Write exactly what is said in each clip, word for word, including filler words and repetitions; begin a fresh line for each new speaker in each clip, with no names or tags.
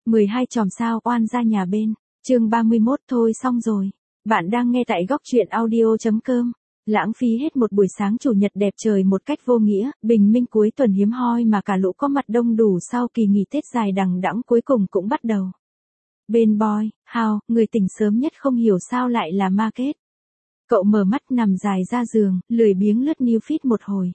mười hai chòm sao oan ra nhà bên. Chương ba mươi mốt thôi xong rồi. Bạn đang nghe tại góc truyện audio chấm com. Lãng phí hết một buổi sáng chủ nhật đẹp trời một cách vô nghĩa, bình minh cuối tuần hiếm hoi mà cả lũ có mặt đông đủ sau kỳ nghỉ Tết dài đằng đẵng cuối cùng cũng bắt đầu. Bên Boy, Hào, người tỉnh sớm nhất không hiểu sao lại là Market. Cậu mở mắt nằm dài ra giường, lười biếng lướt new feed một hồi.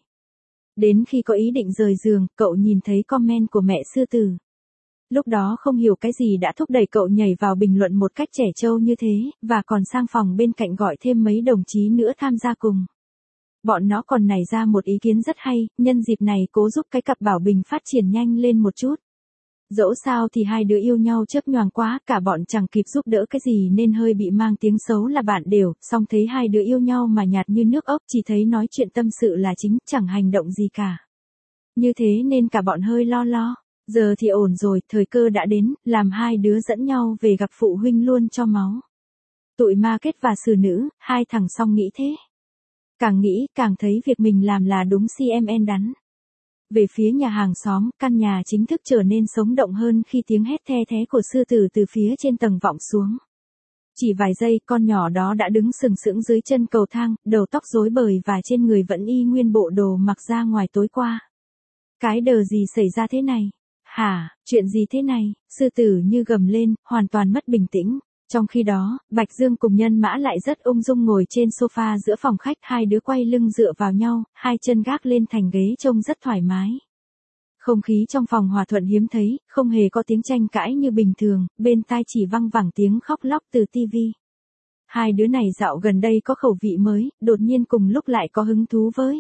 Đến khi có ý định rời giường, cậu nhìn thấy comment của mẹ sư tử. Lúc đó không hiểu cái gì đã thúc đẩy cậu nhảy vào bình luận một cách trẻ trâu như thế, và còn sang phòng bên cạnh gọi thêm mấy đồng chí nữa tham gia cùng. Bọn nó còn nảy ra một ý kiến rất hay, nhân dịp này cố giúp cái cặp Bảo Bình phát triển nhanh lên một chút. Dẫu sao thì hai đứa yêu nhau chớp nhoàng quá, cả bọn chẳng kịp giúp đỡ cái gì nên hơi bị mang tiếng xấu là bạn đều, song thấy hai đứa yêu nhau mà nhạt như nước ốc, chỉ thấy nói chuyện tâm sự là chính, chẳng hành động gì cả. Như thế nên cả bọn hơi lo lo. Giờ thì ổn rồi, thời cơ đã đến, làm hai đứa dẫn nhau về gặp phụ huynh luôn cho máu. Tụi Market và xử nữ, hai thằng song nghĩ thế. Càng nghĩ, càng thấy việc mình làm là đúng xê em en đắn. Về phía nhà hàng xóm, căn nhà chính thức trở nên sống động hơn khi tiếng hét the thé của sư tử từ phía trên tầng vọng xuống. Chỉ vài giây, con nhỏ đó đã đứng sừng sững dưới chân cầu thang, đầu tóc rối bời và trên người vẫn y nguyên bộ đồ mặc ra ngoài tối qua. Cái đờ gì xảy ra thế này? Hả, chuyện gì thế này? Sư tử như gầm lên, hoàn toàn mất bình tĩnh. Trong khi đó, Bạch Dương cùng Nhân Mã lại rất ung dung ngồi trên sofa giữa phòng khách, hai đứa quay lưng dựa vào nhau, hai chân gác lên thành ghế trông rất thoải mái. Không khí trong phòng hòa thuận hiếm thấy, không hề có tiếng tranh cãi như bình thường, bên tai chỉ văng vẳng tiếng khóc lóc từ tivi. Hai đứa này dạo gần đây có khẩu vị mới, đột nhiên cùng lúc lại có hứng thú với.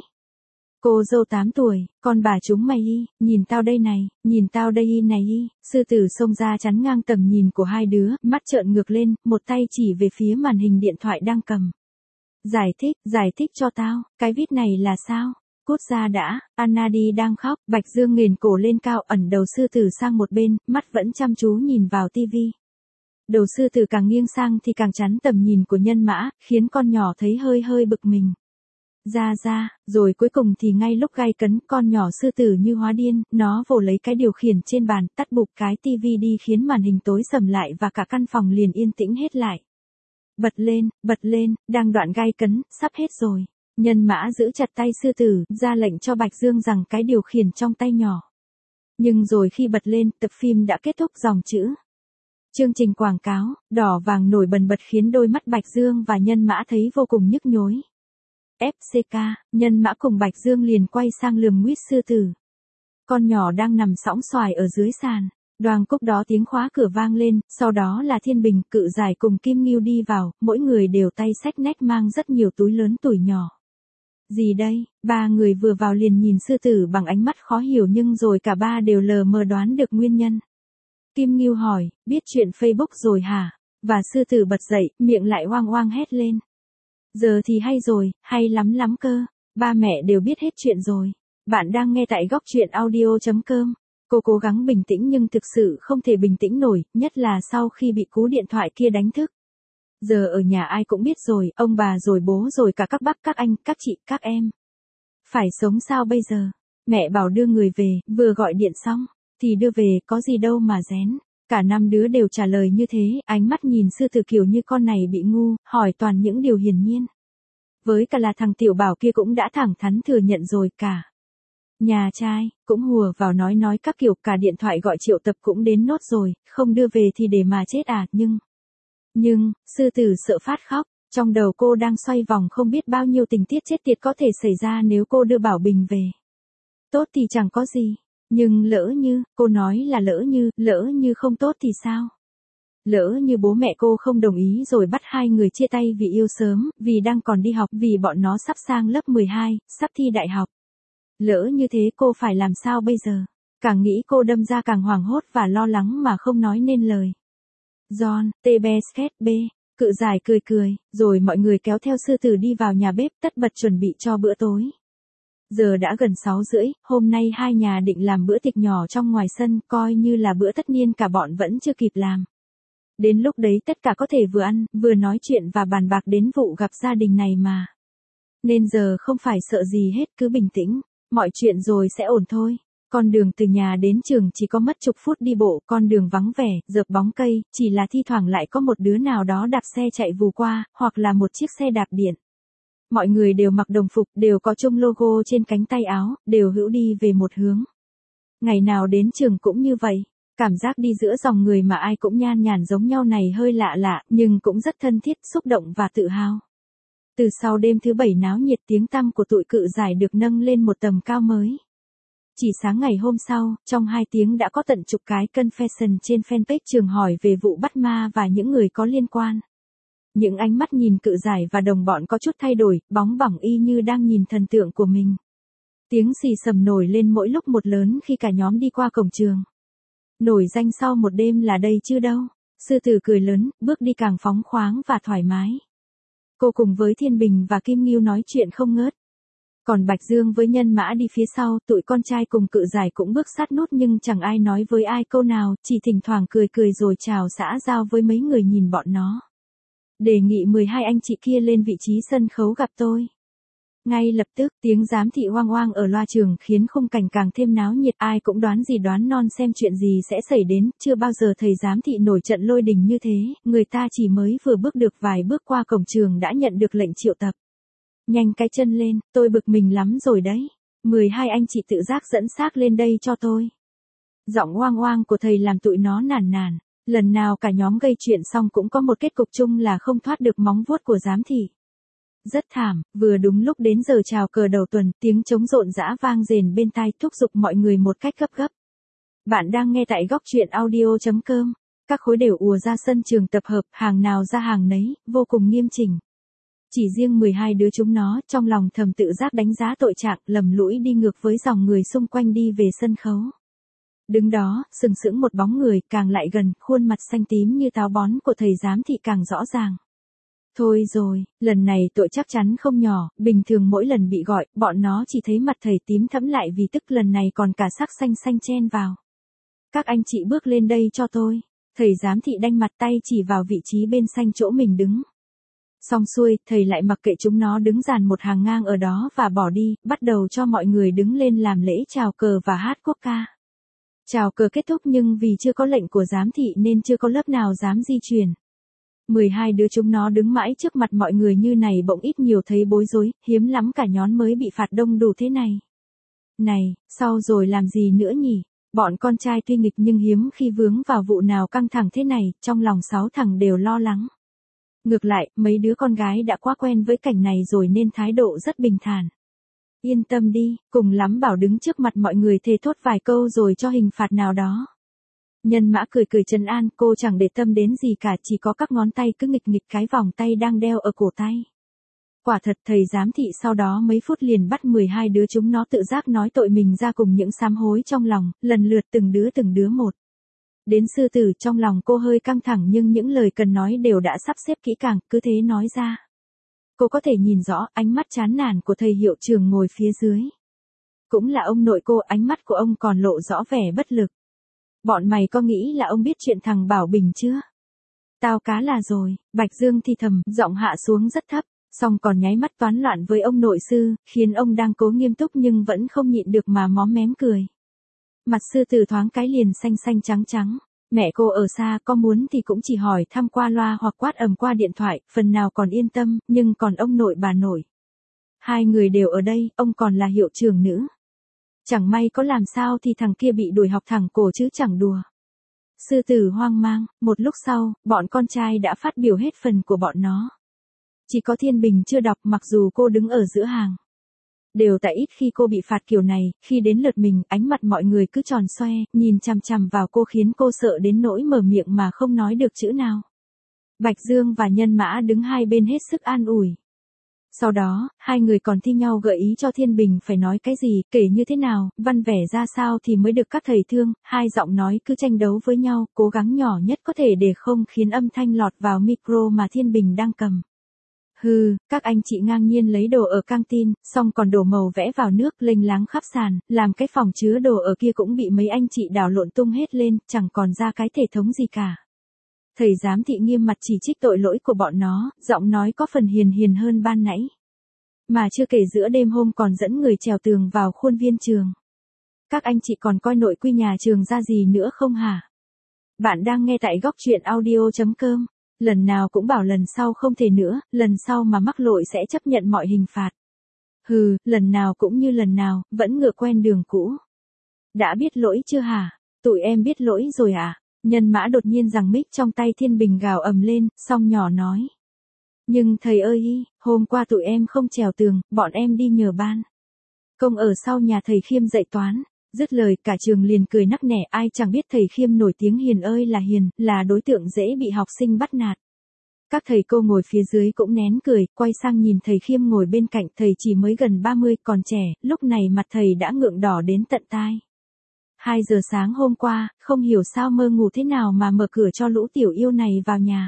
Cô dâu tám tuổi, con bà chúng mày y, nhìn tao đây này, nhìn tao đây y này y, sư tử xông ra chắn ngang tầm nhìn của hai đứa, mắt trợn ngược lên, một tay chỉ về phía màn hình điện thoại đang cầm. Giải thích, giải thích cho tao, cái vít này là sao? Cút ra đã, Anna đi đang khóc, Bạch Dương nghền cổ lên cao ẩn đầu sư tử sang một bên, mắt vẫn chăm chú nhìn vào tivi. Đầu sư tử càng nghiêng sang thì càng chắn tầm nhìn của Nhân Mã, khiến con nhỏ thấy hơi hơi bực mình. Ra ra, rồi cuối cùng thì ngay lúc gay cấn, con nhỏ sư tử như hóa điên, nó vồ lấy cái điều khiển trên bàn, tắt bụp cái tivi đi khiến màn hình tối sầm lại và cả căn phòng liền yên tĩnh hết lại. Bật lên, bật lên, đang đoạn gay cấn, sắp hết rồi. Nhân Mã giữ chặt tay sư tử, ra lệnh cho Bạch Dương rằng cái điều khiển trong tay nhỏ. Nhưng rồi khi bật lên, tập phim đã kết thúc dòng chữ. Chương trình quảng cáo, đỏ vàng nổi bần bật khiến đôi mắt Bạch Dương và Nhân Mã thấy vô cùng nhức nhối. ép xê ca, Nhân Mã cùng Bạch Dương liền quay sang lườm nguýt sư tử. Con nhỏ đang nằm sõng xoài ở dưới sàn. Đoàng cúc đó tiếng khóa cửa vang lên, sau đó là Thiên Bình, Cự Giải cùng Kim Ngưu đi vào, mỗi người đều tay xách nách mang rất nhiều túi lớn tuổi nhỏ. Gì đây? Ba người vừa vào liền nhìn sư tử bằng ánh mắt khó hiểu nhưng rồi cả ba đều lờ mờ đoán được nguyên nhân. Kim Ngưu hỏi, biết chuyện Facebook rồi hả? Và sư tử bật dậy, miệng lại oang oang hét lên. Giờ thì hay rồi, hay lắm lắm cơ. Ba mẹ đều biết hết chuyện rồi. Bạn đang nghe tại góc truyện audio chấm com. Cô cố gắng bình tĩnh nhưng thực sự không thể bình tĩnh nổi, nhất là sau khi bị cú điện thoại kia đánh thức. Giờ ở nhà ai cũng biết rồi, ông bà rồi bố rồi cả các bác, các anh, các chị, các em. Phải sống sao bây giờ? Mẹ bảo đưa người về, vừa gọi điện xong, thì đưa về, có gì đâu mà rén. Cả năm đứa đều trả lời như thế, ánh mắt nhìn sư tử kiểu như con này bị ngu, hỏi toàn những điều hiển nhiên. Với cả là thằng Tiểu Bảo kia cũng đã thẳng thắn thừa nhận rồi cả. Nhà trai, cũng hùa vào nói nói các kiểu, cả điện thoại gọi triệu tập cũng đến nốt rồi, không đưa về thì để mà chết à, nhưng... Nhưng, sư tử sợ phát khóc, trong đầu cô đang xoay vòng không biết bao nhiêu tình tiết chết tiệt có thể xảy ra nếu cô đưa Bảo Bình về. Tốt thì chẳng có gì. Nhưng lỡ như, cô nói là lỡ như, lỡ như không tốt thì sao? Lỡ như bố mẹ cô không đồng ý rồi bắt hai người chia tay vì yêu sớm, vì đang còn đi học, vì bọn nó sắp sang lớp mười hai, sắp thi đại học. Lỡ như thế cô phải làm sao bây giờ? Càng nghĩ cô đâm ra càng hoảng hốt và lo lắng mà không nói nên lời. John, tê bê skét B, Cự Giải cười cười, rồi mọi người kéo theo sư tử đi vào nhà bếp tất bật chuẩn bị cho bữa tối. Giờ đã gần sáu rưỡi, hôm nay hai nhà định làm bữa tiệc nhỏ trong ngoài sân, coi như là bữa tất niên cả bọn vẫn chưa kịp làm. Đến lúc đấy tất cả có thể vừa ăn, vừa nói chuyện và bàn bạc đến vụ gặp gia đình này mà. Nên giờ không phải sợ gì hết, cứ bình tĩnh, mọi chuyện rồi sẽ ổn thôi. Con đường từ nhà đến trường chỉ có mất chục phút đi bộ, con đường vắng vẻ, rợp bóng cây, chỉ là thi thoảng lại có một đứa nào đó đạp xe chạy vù qua, hoặc là một chiếc xe đạp điện. Mọi người đều mặc đồng phục, đều có chung logo trên cánh tay áo, đều hữu đi về một hướng. Ngày nào đến trường cũng như vậy. Cảm giác đi giữa dòng người mà ai cũng nhan nhản giống nhau này hơi lạ lạ, nhưng cũng rất thân thiết, xúc động và tự hào. Từ sau đêm thứ bảy náo nhiệt, tiếng tăm của tụi cự giải được nâng lên một tầm cao mới. Chỉ sáng ngày hôm sau, trong hai tiếng đã có tận chục cái confession trên fanpage trường hỏi về vụ bắt ma và những người có liên quan. Những ánh mắt nhìn cự giải và đồng bọn có chút thay đổi, bóng bỏng y như đang nhìn thần tượng của mình. Tiếng xì xầm nổi lên mỗi lúc một lớn khi cả nhóm đi qua cổng trường. Nổi danh sau một đêm là đây chứ đâu. Sư tử cười lớn, bước đi càng phóng khoáng và thoải mái. Cô cùng với Thiên Bình và Kim Ngưu nói chuyện không ngớt. Còn Bạch Dương với Nhân Mã đi phía sau, tụi con trai cùng cự giải cũng bước sát nút nhưng chẳng ai nói với ai câu nào, chỉ thỉnh thoảng cười cười rồi chào xã giao với mấy người nhìn bọn nó. Đề nghị mười hai anh chị kia lên vị trí sân khấu gặp tôi. Ngay lập tức, tiếng giám thị oang oang ở loa trường khiến khung cảnh càng thêm náo nhiệt, ai cũng đoán gì đoán non xem chuyện gì sẽ xảy đến, chưa bao giờ thầy giám thị nổi trận lôi đình như thế, người ta chỉ mới vừa bước được vài bước qua cổng trường đã nhận được lệnh triệu tập. Nhanh cái chân lên, tôi bực mình lắm rồi đấy. mười hai anh chị tự giác dẫn xác lên đây cho tôi. Giọng oang oang của thầy làm tụi nó nản nản. Lần nào cả nhóm gây chuyện xong cũng có một kết cục chung là không thoát được móng vuốt của giám thị. Rất thảm, vừa đúng lúc đến giờ chào cờ đầu tuần, tiếng trống rộn rã vang rền bên tai thúc giục mọi người một cách gấp gấp. Bạn đang nghe tại góc truyện audio chấm com. Các khối đều ùa ra sân trường tập hợp, hàng nào ra hàng nấy, vô cùng nghiêm chỉnh. Chỉ riêng mười hai đứa chúng nó, trong lòng thầm tự giác đánh giá tội trạng, lầm lũi đi ngược với dòng người xung quanh đi về sân khấu. Đứng đó, sừng sững một bóng người, càng lại gần, khuôn mặt xanh tím như táo bón của thầy giám thị càng rõ ràng. Thôi rồi, lần này tội chắc chắn không nhỏ, bình thường mỗi lần bị gọi, bọn nó chỉ thấy mặt thầy tím thẫm lại vì tức lần này còn cả sắc xanh xanh chen vào. Các anh chị bước lên đây cho tôi. Thầy giám thị đanh mặt tay chỉ vào vị trí bên xanh chỗ mình đứng. Xong xuôi, thầy lại mặc kệ chúng nó đứng dàn một hàng ngang ở đó và bỏ đi, bắt đầu cho mọi người đứng lên làm lễ chào cờ và hát quốc ca. Chào cờ kết thúc nhưng vì chưa có lệnh của giám thị nên chưa có lớp nào dám di chuyển. mười hai đứa chúng nó đứng mãi trước mặt mọi người như này bỗng ít nhiều thấy bối rối, hiếm lắm cả nhóm mới bị phạt đông đủ thế này. Này, sau rồi làm gì nữa nhỉ? Bọn con trai tuy nghịch nhưng hiếm khi vướng vào vụ nào căng thẳng thế này, trong lòng sáu thằng đều lo lắng. Ngược lại, mấy đứa con gái đã quá quen với cảnh này rồi nên thái độ rất bình thản. Yên tâm đi, cùng lắm bảo đứng trước mặt mọi người thề thốt vài câu rồi cho hình phạt nào đó. Nhân Mã cười cười trấn an, cô chẳng để tâm đến gì cả, chỉ có các ngón tay cứ nghịch nghịch cái vòng tay đang đeo ở cổ tay. Quả thật thầy giám thị sau đó mấy phút liền bắt mười hai đứa chúng nó tự giác nói tội mình ra cùng những sám hối trong lòng, lần lượt từng đứa từng đứa một. Đến sư tử trong lòng cô hơi căng thẳng nhưng những lời cần nói đều đã sắp xếp kỹ càng, cứ thế nói ra. Cô có thể nhìn rõ ánh mắt chán nản của thầy hiệu trưởng ngồi phía dưới. Cũng là ông nội cô, ánh mắt của ông còn lộ rõ vẻ bất lực. Bọn mày có nghĩ là ông biết chuyện thằng Bảo Bình chưa? Tao cá là rồi, Bạch Dương thì thầm, giọng hạ xuống rất thấp, xong còn nháy mắt toán loạn với ông nội sư, khiến ông đang cố nghiêm túc nhưng vẫn không nhịn được mà móm mém cười. Mặt sư tử thoáng cái liền xanh xanh trắng trắng. Mẹ cô ở xa, có muốn thì cũng chỉ hỏi thăm qua loa hoặc quát ầm qua điện thoại, phần nào còn yên tâm, nhưng còn ông nội bà nội. Hai người đều ở đây, ông còn là hiệu trưởng nữ. Chẳng may có làm sao thì thằng kia bị đuổi học thẳng cổ chứ chẳng đùa. Sư tử hoang mang, một lúc sau, bọn con trai đã phát biểu hết phần của bọn nó. Chỉ có Thiên Bình chưa đọc mặc dù cô đứng ở giữa hàng. Đều tại ít khi cô bị phạt kiểu này, khi đến lượt mình, ánh mặt mọi người cứ tròn xoe, nhìn chằm chằm vào cô khiến cô sợ đến nỗi mở miệng mà không nói được chữ nào. Bạch Dương và Nhân Mã đứng hai bên hết sức an ủi. Sau đó, hai người còn thi nhau gợi ý cho Thiên Bình phải nói cái gì, kể như thế nào, văn vẻ ra sao thì mới được các thầy thương, hai giọng nói cứ tranh đấu với nhau, cố gắng nhỏ nhất có thể để không khiến âm thanh lọt vào micro mà Thiên Bình đang cầm. Hừ, các anh chị ngang nhiên lấy đồ ở căng tin, xong còn đổ màu vẽ vào nước lênh láng khắp sàn, làm cái phòng chứa đồ ở kia cũng bị mấy anh chị đảo lộn tung hết lên, chẳng còn ra cái thể thống gì cả. Thầy giám thị nghiêm mặt chỉ trích tội lỗi của bọn nó, giọng nói có phần hiền hiền hơn ban nãy. Mà chưa kể giữa đêm hôm còn dẫn người trèo tường vào khuôn viên trường. Các anh chị còn coi nội quy nhà trường ra gì nữa không hả? Bạn đang nghe tại góc chuyện audio.com. Lần nào cũng bảo lần sau không thể nữa, lần sau mà mắc lỗi sẽ chấp nhận mọi hình phạt. Hừ, lần nào cũng như lần nào, vẫn ngựa quen đường cũ. Đã biết lỗi chưa hả? Tụi em biết lỗi rồi à? Nhân Mã đột nhiên giằng mic trong tay Thiên Bình gào ầm lên, xong nhỏ nói. Nhưng thầy ơi, hôm qua tụi em không trèo tường, bọn em đi nhờ ban công ở sau nhà thầy Khiêm dạy toán. Dứt lời cả trường liền cười nắc nẻ, ai chẳng biết thầy Khiêm nổi tiếng hiền ơi là hiền, là đối tượng dễ bị học sinh bắt nạt. Các thầy cô ngồi phía dưới cũng nén cười, quay sang nhìn thầy Khiêm ngồi bên cạnh, thầy chỉ mới gần ba mươi, còn trẻ, lúc này mặt thầy đã ngượng đỏ đến tận tai. Hai giờ sáng hôm qua, không hiểu sao mơ ngủ thế nào mà mở cửa cho lũ tiểu yêu này vào nhà.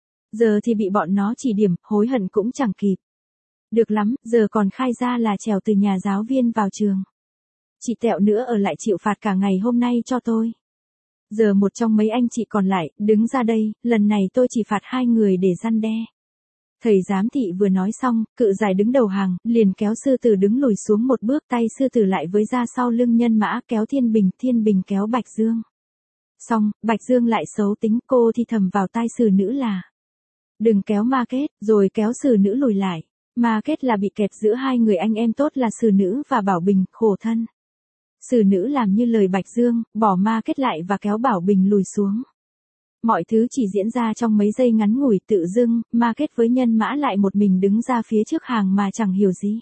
Giờ thì bị bọn nó chỉ điểm, hối hận cũng chẳng kịp. Được lắm, giờ còn khai ra là trèo từ nhà giáo viên vào trường. Chị tẹo nữa ở lại chịu phạt cả ngày hôm nay cho tôi. Giờ một trong mấy anh chị còn lại, đứng ra đây, lần này tôi chỉ phạt hai người để răn đe. Thầy giám thị vừa nói xong, cự giải đứng đầu hàng, liền kéo sư tử đứng lùi xuống một bước, tay sư tử lại với ra sau lưng Nhân Mã, kéo Thiên Bình, Thiên Bình kéo Bạch Dương. Xong, Bạch Dương lại xấu tính, cô thì thầm vào tai xử nữ là. Đừng kéo Ma Kết, rồi kéo xử nữ lùi lại. Ma Kết là bị kẹp giữa hai người anh em tốt là xử nữ và Bảo Bình, khổ thân. Xử nữ làm như lời Bạch Dương, bỏ Ma Kết lại và kéo Bảo Bình lùi xuống. Mọi thứ chỉ diễn ra trong mấy giây ngắn ngủi, tự dưng, Ma Kết với Nhân Mã lại một mình đứng ra phía trước hàng mà chẳng hiểu gì.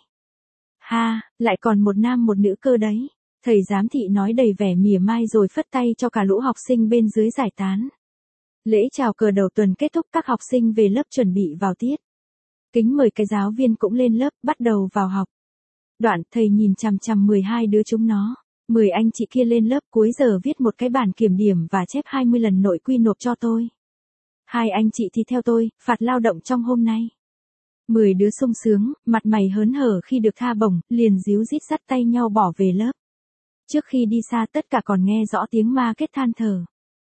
Ha, lại còn một nam một nữ cơ đấy. Thầy giám thị nói đầy vẻ mỉa mai rồi phất tay cho cả lũ học sinh bên dưới giải tán. Lễ chào cờ đầu tuần kết thúc, các học sinh về lớp chuẩn bị vào tiết. Kính mời cái giáo viên cũng lên lớp, bắt đầu vào học. Đoạn, thầy nhìn chằm chằm mười hai đứa chúng nó. mười anh chị kia lên lớp, cuối giờ viết một cái bản kiểm điểm và chép hai mươi lần nội quy nộp cho tôi. Hai anh chị thì theo tôi, phạt lao động trong hôm nay. mười đứa sung sướng, mặt mày hớn hở khi được tha bổng, liền díu dít dắt tay nhau bỏ về lớp. Trước khi đi xa tất cả còn nghe rõ tiếng Ma Kết than thở.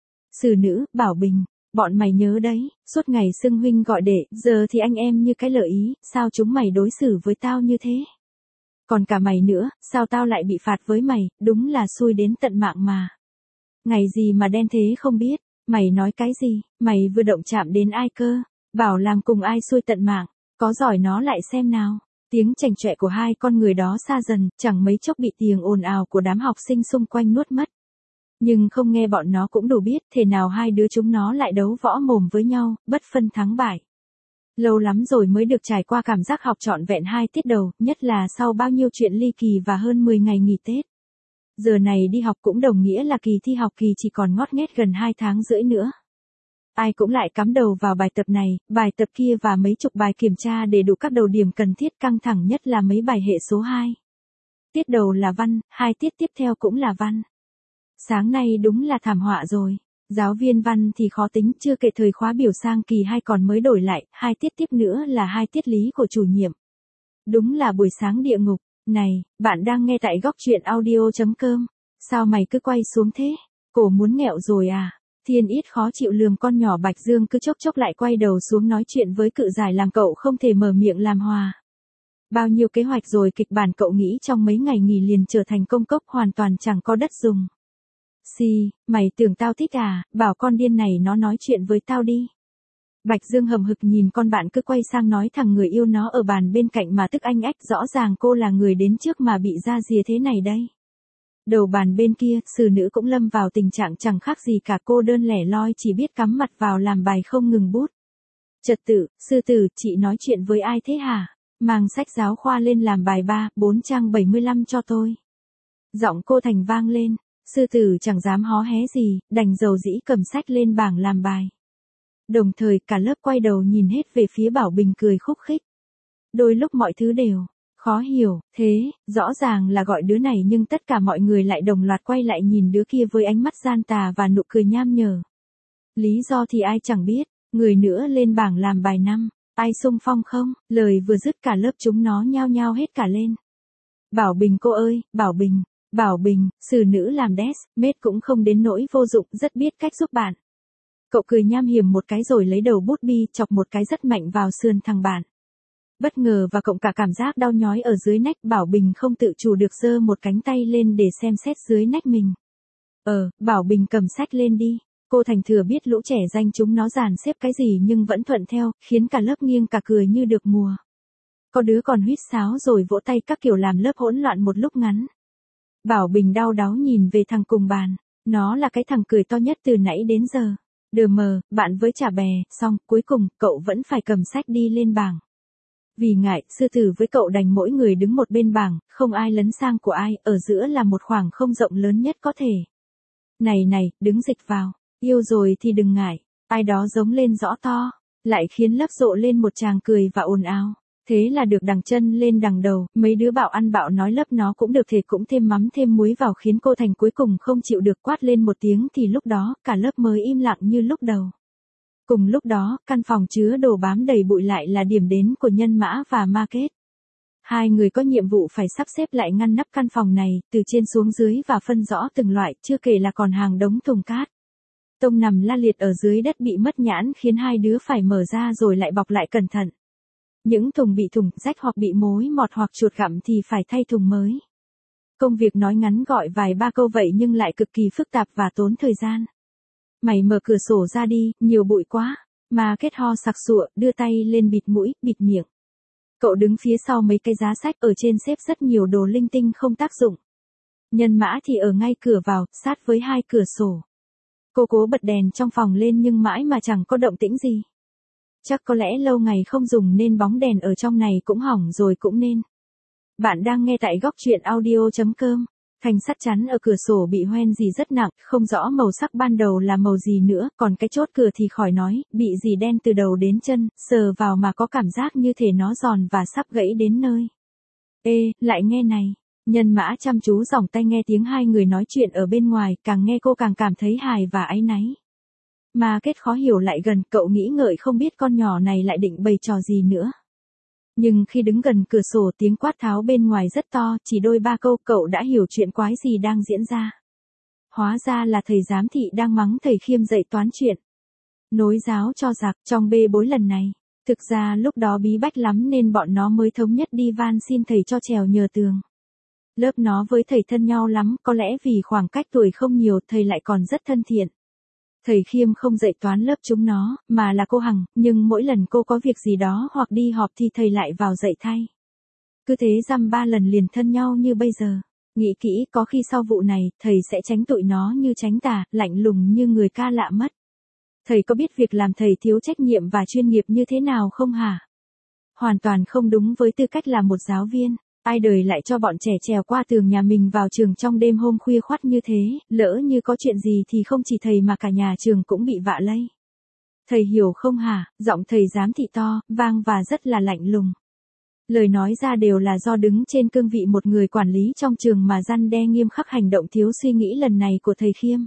Xử nữ, Bảo Bình, bọn mày nhớ đấy, suốt ngày xưng huynh gọi đệ, giờ thì anh em như cái lợi ý, sao chúng mày đối xử với tao như thế? Còn cả mày nữa, sao tao lại bị phạt với mày, đúng là xui đến tận mạng mà. Ngày gì mà đen thế không biết, mày nói cái gì, mày vừa động chạm đến ai cơ, bảo làm cùng ai xui tận mạng, có giỏi nó lại xem nào. Tiếng chảnh chọe của hai con người đó xa dần, chẳng mấy chốc bị tiếng ồn ào của đám học sinh xung quanh nuốt mất. Nhưng không nghe bọn nó cũng đủ biết, thế nào hai đứa chúng nó lại đấu võ mồm với nhau, bất phân thắng bại. Lâu lắm rồi mới được trải qua cảm giác học trọn vẹn hai tiết đầu, nhất là sau bao nhiêu chuyện ly kỳ và hơn mười ngày nghỉ Tết. Giờ này đi học cũng đồng nghĩa là kỳ thi học kỳ chỉ còn ngót nghét gần hai tháng rưỡi nữa. Ai cũng lại cắm đầu vào bài tập này, bài tập kia và mấy chục bài kiểm tra để đủ các đầu điểm cần thiết, căng thẳng nhất là mấy bài hệ số hai. Tiết đầu là văn, hai tiết tiếp theo cũng là văn. Sáng nay đúng là thảm họa rồi. Giáo viên văn thì khó tính, chưa kể thời khóa biểu sang kỳ hai còn mới đổi lại, hai tiết tiếp nữa là hai tiết lý của chủ nhiệm. Đúng là buổi sáng địa ngục. Này, bạn đang nghe tại góc chuyện audio.com. Sao mày cứ quay xuống thế? Cổ muốn nghẹo rồi à? Thiên Ít khó chịu lườm con nhỏ Bạch Dương cứ chốc chốc lại quay đầu xuống nói chuyện với cự giải làm cậu không thể mở miệng làm hòa. Bao nhiêu kế hoạch rồi kịch bản cậu nghĩ trong mấy ngày nghỉ liền trở thành công cốc hoàn toàn chẳng có đất dùng. Xì, mày tưởng tao thích à, bảo con điên này nó nói chuyện với tao đi. Bạch Dương hầm hực nhìn con bạn cứ quay sang nói thằng người yêu nó ở bàn bên cạnh mà tức anh ách, rõ ràng cô là người đến trước mà bị ra rìa thế này đây. Đầu bàn bên kia, xử nữ cũng lâm vào tình trạng chẳng khác gì cả, cô đơn lẻ loi chỉ biết cắm mặt vào làm bài không ngừng bút. Trật tự, sư tử, chị nói chuyện với ai thế hả? Mang sách giáo khoa lên làm bài ba, bốn trang bảy mươi lăm cho tôi. Giọng cô thành vang lên. Sư tử chẳng dám hó hé gì, đành dầu dĩ cầm sách lên bảng làm bài. Đồng thời cả lớp quay đầu nhìn hết về phía Bảo Bình cười khúc khích. Đôi lúc mọi thứ đều khó hiểu, thế, rõ ràng là gọi đứa này nhưng tất cả mọi người lại đồng loạt quay lại nhìn đứa kia với ánh mắt gian tà và nụ cười nham nhở. Lý do thì ai chẳng biết, người nữa lên bảng làm bài năm, ai xung phong không, lời vừa dứt cả lớp chúng nó nhao nhao hết cả lên. Bảo Bình cô ơi, Bảo Bình. Bảo Bình, xử nữ làm desk, mate cũng không đến nỗi vô dụng, rất biết cách giúp bạn. Cậu cười nham hiểm một cái rồi lấy đầu bút bi chọc một cái rất mạnh vào sườn thằng bạn. Bất ngờ và cộng cả cảm giác đau nhói ở dưới nách, Bảo Bình không tự chủ được giơ một cánh tay lên để xem xét dưới nách mình. Ờ, Bảo Bình cầm sách lên đi. Cô Thành Thừa biết lũ trẻ danh chúng nó dàn xếp cái gì nhưng vẫn thuận theo, khiến cả lớp nghiêng cả cười như được mùa. Có đứa còn huýt sáo rồi vỗ tay các kiểu làm lớp hỗn loạn một lúc ngắn. Bảo Bình đau đáu nhìn về thằng cùng bàn. Nó là cái thằng cười to nhất từ nãy đến giờ. Đờ mờ, bạn với chả bè, xong, cuối cùng, cậu vẫn phải cầm sách đi lên bảng. Vì ngại, sư tử với cậu đành mỗi người đứng một bên bảng, không ai lấn sang của ai, ở giữa là một khoảng không rộng lớn nhất có thể. Này này, đứng dịch vào, yêu rồi thì đừng ngại, ai đó giống lên rõ to, lại khiến lớp rộ lên một tràng cười và ồn ào. Thế là được đằng chân lên đằng đầu, mấy đứa bảo ăn bạo nói lớp nó cũng được thể cũng thêm mắm thêm muối vào khiến cô Thành cuối cùng không chịu được quát lên một tiếng thì lúc đó, cả lớp mới im lặng như lúc đầu. Cùng lúc đó, căn phòng chứa đồ bám đầy bụi lại là điểm đến của Nhân Mã và Market. Hai người có nhiệm vụ phải sắp xếp lại ngăn nắp căn phòng này, từ trên xuống dưới và phân rõ từng loại, chưa kể là còn hàng đống thùng cát. Tông nằm la liệt ở dưới đất bị mất nhãn khiến hai đứa phải mở ra rồi lại bọc lại cẩn thận. Những thùng bị thủng, rách hoặc bị mối mọt hoặc chuột gặm thì phải thay thùng mới. Công việc nói ngắn gọi vài ba câu vậy nhưng lại cực kỳ phức tạp và tốn thời gian. Mày mở cửa sổ ra đi, nhiều bụi quá. Market ho sặc sụa, đưa tay lên bịt mũi, bịt miệng. Cậu đứng phía sau mấy cái giá sách ở trên xếp rất nhiều đồ linh tinh không tác dụng. Nhân Mã thì ở ngay cửa vào, sát với hai cửa sổ. Cô cố bật đèn trong phòng lên nhưng mãi mà chẳng có động tĩnh gì. Chắc có lẽ lâu ngày không dùng nên bóng đèn ở trong này cũng hỏng rồi cũng nên. Bạn đang nghe tại góc truyện audio chấm com. Thành sắt chắn ở cửa sổ bị hoen gì rất nặng, không rõ màu sắc ban đầu là màu gì nữa, còn cái chốt cửa thì khỏi nói, bị gì đen từ đầu đến chân, sờ vào mà có cảm giác như thể nó giòn và sắp gãy đến nơi. Ê, lại nghe này. Nhân Mã chăm chú giỏng tay nghe tiếng hai người nói chuyện ở bên ngoài, càng nghe cô càng cảm thấy hài và áy náy. Market khó hiểu lại gần, cậu nghĩ ngợi không biết con nhỏ này lại định bày trò gì nữa. Nhưng khi đứng gần cửa sổ tiếng quát tháo bên ngoài rất to, chỉ đôi ba câu cậu đã hiểu chuyện quái gì đang diễn ra. Hóa ra là thầy giám thị đang mắng thầy Khiêm dạy toán chuyện. Nối giáo cho giặc trong bê bối lần này. Thực ra lúc đó bí bách lắm nên bọn nó mới thống nhất đi van xin thầy cho trèo nhờ tường. Lớp nó với thầy thân nhau lắm, có lẽ vì khoảng cách tuổi không nhiều thầy lại còn rất thân thiện. Thầy Khiêm không dạy toán lớp chúng nó, mà là cô Hằng, nhưng mỗi lần cô có việc gì đó hoặc đi họp thì thầy lại vào dạy thay. Cứ thế dăm ba lần liền thân nhau như bây giờ. Nghĩ kỹ có khi sau vụ này, thầy sẽ tránh tụi nó như tránh tà, lạnh lùng như người ca lạ mất. Thầy có biết việc làm thầy thiếu trách nhiệm và chuyên nghiệp như thế nào không hả? Hoàn toàn không đúng với tư cách là một giáo viên. Ai đời lại cho bọn trẻ trèo qua tường nhà mình vào trường trong đêm hôm khuya khoắt như thế, lỡ như có chuyện gì thì không chỉ thầy mà cả nhà trường cũng bị vạ lây. Thầy hiểu không hả? Giọng thầy giám thị to, vang và rất là lạnh lùng. Lời nói ra đều là do đứng trên cương vị một người quản lý trong trường mà răn đe nghiêm khắc hành động thiếu suy nghĩ lần này của thầy Khiêm.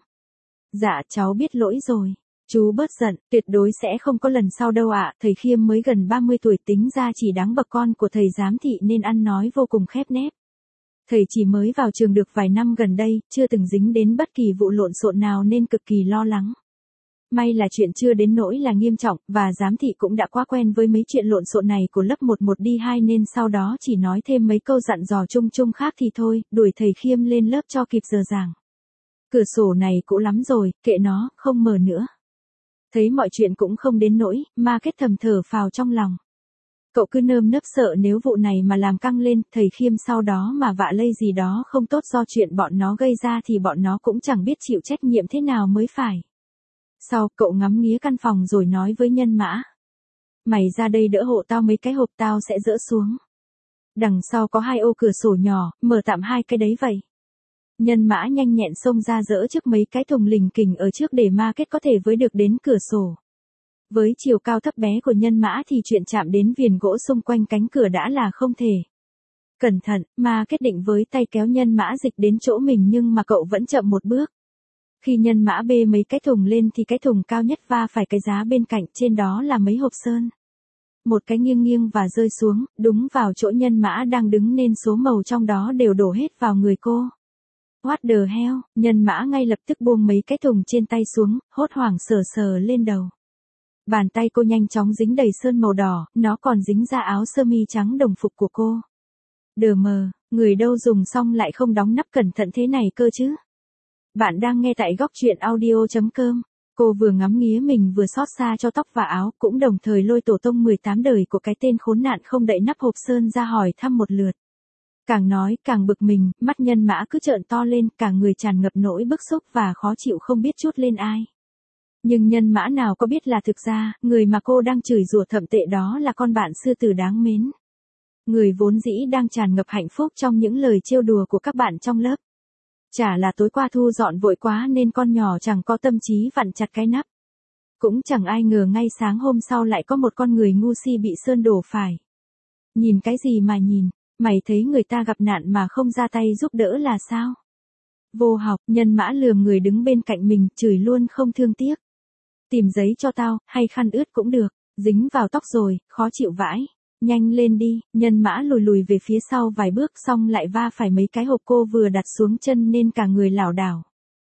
Dạ cháu biết lỗi rồi. Chú bớt giận, tuyệt đối sẽ không có lần sau đâu ạ. Thầy Khiêm mới gần ba mươi tuổi tính ra chỉ đáng bậc con của thầy giám thị nên ăn nói vô cùng khép nép. Thầy chỉ mới vào trường được vài năm gần đây, chưa từng dính đến bất kỳ vụ lộn xộn nào nên cực kỳ lo lắng. May là chuyện chưa đến nỗi là nghiêm trọng, và giám thị cũng đã quá quen với mấy chuyện lộn xộn này của lớp một một đi hai nên sau đó chỉ nói thêm mấy câu dặn dò chung chung khác thì thôi, đuổi thầy Khiêm lên lớp cho kịp giờ giảng. Cửa sổ này cũ lắm rồi, kệ nó, không mở nữa. Thấy mọi chuyện cũng không đến nỗi, Market thầm thở phào trong lòng. Cậu cứ nơm nớp sợ nếu vụ này mà làm căng lên, thầy Khiêm sau đó mà vạ lây gì đó không tốt do chuyện bọn nó gây ra thì bọn nó cũng chẳng biết chịu trách nhiệm thế nào mới phải. Sau, cậu ngắm nghía căn phòng rồi nói với Nhân Mã. Mày ra đây đỡ hộ tao mấy cái hộp tao sẽ dỡ xuống. Đằng sau có hai ô cửa sổ nhỏ, mở tạm hai cái đấy vậy. Nhân Mã nhanh nhẹn xông ra dỡ trước mấy cái thùng lình kình ở trước để Market có thể với được đến cửa sổ. Với chiều cao thấp bé của Nhân Mã thì chuyện chạm đến viền gỗ xung quanh cánh cửa đã là không thể. Cẩn thận, Market định với tay kéo Nhân Mã dịch đến chỗ mình nhưng mà cậu vẫn chậm một bước. Khi Nhân Mã bê mấy cái thùng lên thì cái thùng cao nhất va phải cái giá bên cạnh, trên đó là mấy hộp sơn. Một cái nghiêng nghiêng và rơi xuống, đúng vào chỗ Nhân Mã đang đứng nên số màu trong đó đều đổ hết vào người cô. What the hell, Nhân Mã ngay lập tức buông mấy cái thùng trên tay xuống, hốt hoảng sờ sờ lên đầu. Bàn tay cô nhanh chóng dính đầy sơn màu đỏ, nó còn dính ra áo sơ mi trắng đồng phục của cô. Đờ mờ, người đâu dùng xong lại không đóng nắp cẩn thận thế này cơ chứ. Bạn đang nghe tại góc truyện audio chấm com. Cô vừa ngắm nghía mình vừa xót xa cho tóc và áo, cũng đồng thời lôi tổ tông mười tám đời của cái tên khốn nạn không đậy nắp hộp sơn ra hỏi thăm một lượt. Càng nói, càng bực mình, mắt Nhân Mã cứ trợn to lên, cả người tràn ngập nỗi bức xúc và khó chịu không biết trút lên ai. Nhưng Nhân Mã nào có biết là thực ra, người mà cô đang chửi rủa thậm tệ đó là con bạn sư tử đáng mến. Người vốn dĩ đang tràn ngập hạnh phúc trong những lời trêu đùa của các bạn trong lớp. Chả là tối qua thu dọn vội quá nên con nhỏ chẳng có tâm trí vặn chặt cái nắp. Cũng chẳng ai ngờ ngay sáng hôm sau lại có một con người ngu si bị sơn đổ phải. Nhìn cái gì mà nhìn, mày thấy người ta gặp nạn mà không ra tay giúp đỡ là sao? Vô học, Nhân Mã lườm người đứng bên cạnh mình, chửi luôn không thương tiếc. Tìm giấy cho tao, hay khăn ướt cũng được, dính vào tóc rồi, khó chịu vãi. Nhanh lên đi, Nhân Mã lùi lùi về phía sau vài bước xong lại va phải mấy cái hộp cô vừa đặt xuống chân nên cả người lảo đảo.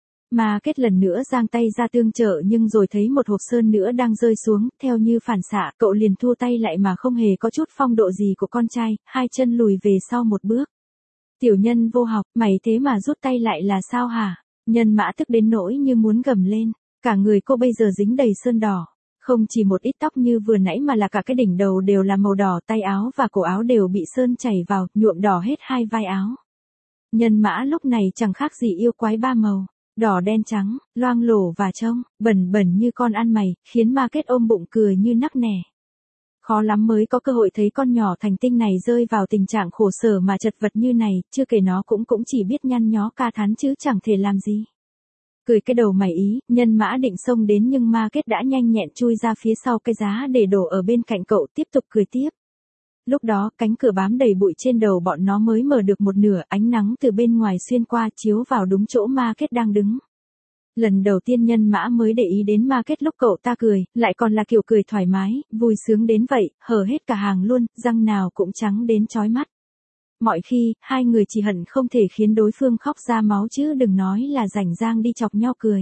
Mà Kết lần nữa giang tay ra tương trợ nhưng rồi thấy một hộp sơn nữa đang rơi xuống, theo như phản xạ, cậu liền thua tay lại mà không hề có chút phong độ gì của con trai, hai chân lùi về sau một bước. Tiểu Nhân vô học, mày thế mà rút tay lại là sao hả? Nhân Mã tức đến nỗi như muốn gầm lên, cả người cô bây giờ dính đầy sơn đỏ. Không chỉ một ít tóc như vừa nãy mà là cả cái đỉnh đầu đều là màu đỏ, tay áo và cổ áo đều bị sơn chảy vào, nhuộm đỏ hết hai vai áo. Nhân Mã lúc này chẳng khác gì yêu quái ba màu, đỏ đen trắng, loang lổ và trông bẩn bẩn như con ăn mày, khiến Ma Kết ôm bụng cười như nắc nẻ. Khó lắm mới có cơ hội thấy con nhỏ thành tinh này rơi vào tình trạng khổ sở mà chật vật như này, chưa kể nó cũng cũng chỉ biết nhăn nhó ca thán chứ chẳng thể làm gì. Cười cái đầu mày ý, Nhân Mã định xông đến nhưng Ma Kết đã nhanh nhẹn chui ra phía sau cái giá để đổ ở bên cạnh cậu tiếp tục cười tiếp. Lúc đó, cánh cửa bám đầy bụi trên đầu bọn nó mới mở được một nửa, ánh nắng từ bên ngoài xuyên qua chiếu vào đúng chỗ Ma Kết đang đứng. Lần đầu tiên Nhân Mã mới để ý đến Ma Kết lúc cậu ta cười, lại còn là kiểu cười thoải mái, vui sướng đến vậy, hở hết cả hàng luôn, răng nào cũng trắng đến chói mắt. Mọi khi, hai người chỉ hận không thể khiến đối phương khóc ra máu chứ đừng nói là rảnh rang đi chọc nhau cười.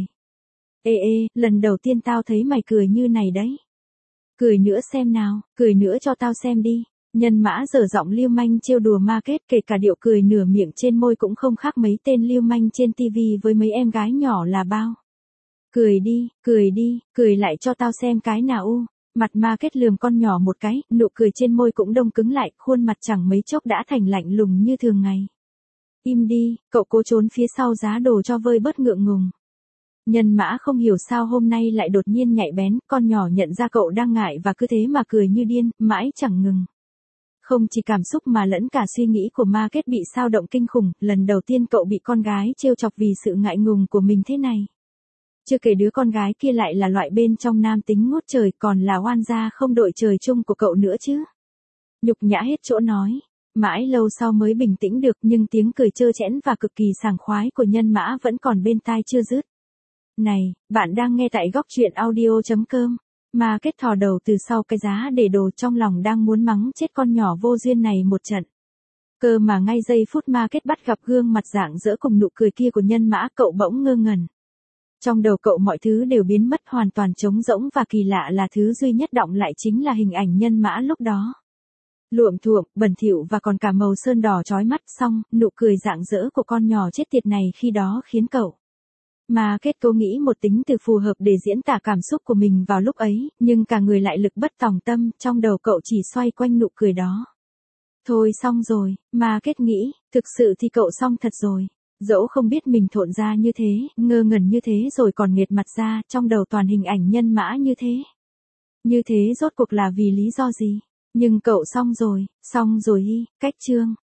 Ê ê, lần đầu tiên tao thấy mày cười như này đấy. Cười nữa xem nào, cười nữa cho tao xem đi. Nhân Mã dở giọng lưu manh trêu đùa Ma Kết, kể cả điệu cười nửa miệng trên môi cũng không khác mấy tên lưu manh trên tivi với mấy em gái nhỏ là bao. Cười đi, cười đi, cười lại cho tao xem cái nào u. Mặt Ma Kết lườm con nhỏ một cái, nụ cười trên môi cũng đông cứng lại, khuôn mặt chẳng mấy chốc đã thành lạnh lùng như thường ngày. Im đi, cậu cố trốn phía sau giá đồ cho vơi bớt ngượng ngùng. Nhân Mã không hiểu sao hôm nay lại đột nhiên nhạy bén, con nhỏ nhận ra cậu đang ngại và cứ thế mà cười như điên, mãi chẳng ngừng. Không chỉ cảm xúc mà lẫn cả suy nghĩ của Ma Kết bị xao động kinh khủng, lần đầu tiên cậu bị con gái trêu chọc vì sự ngại ngùng của mình thế này. Chưa kể đứa con gái kia lại là loại bên trong nam tính ngút trời, còn là oan gia không đội trời chung của cậu nữa chứ. Nhục nhã hết chỗ nói. Mãi lâu sau mới bình tĩnh được nhưng tiếng cười trơ trẽn và cực kỳ sảng khoái của Nhân Mã vẫn còn bên tai chưa dứt. Này, bạn đang nghe tại góc truyện audio chấm com. Ma Kết thò đầu từ sau cái giá để đồ trong lòng đang muốn mắng chết con nhỏ vô duyên này một trận. Cơ mà ngay giây phút Ma Kết bắt gặp gương mặt rạng rỡ cùng nụ cười kia của Nhân Mã cậu bỗng ngơ ngẩn. Trong đầu cậu mọi thứ đều biến mất hoàn toàn trống rỗng và kỳ lạ là thứ duy nhất đọng lại chính là hình ảnh Nhân Mã lúc đó. Luộm thuộm, bẩn thỉu và còn cả màu sơn đỏ chói mắt, xong, nụ cười rạng rỡ của con nhỏ chết tiệt này khi đó khiến cậu. Ma Kết cố nghĩ một tính từ phù hợp để diễn tả cảm xúc của mình vào lúc ấy, nhưng cả người lại lực bất tòng tâm, trong đầu cậu chỉ xoay quanh nụ cười đó. Thôi xong rồi, Ma Kết nghĩ, thực sự thì cậu xong thật rồi. Dẫu không biết mình thộn ra như thế, ngơ ngẩn như thế rồi còn nghệt mặt ra, trong đầu toàn hình ảnh Nhân Mã như thế. Như thế rốt cuộc là vì lý do gì? Nhưng cậu xong rồi, xong rồi y, cách chương.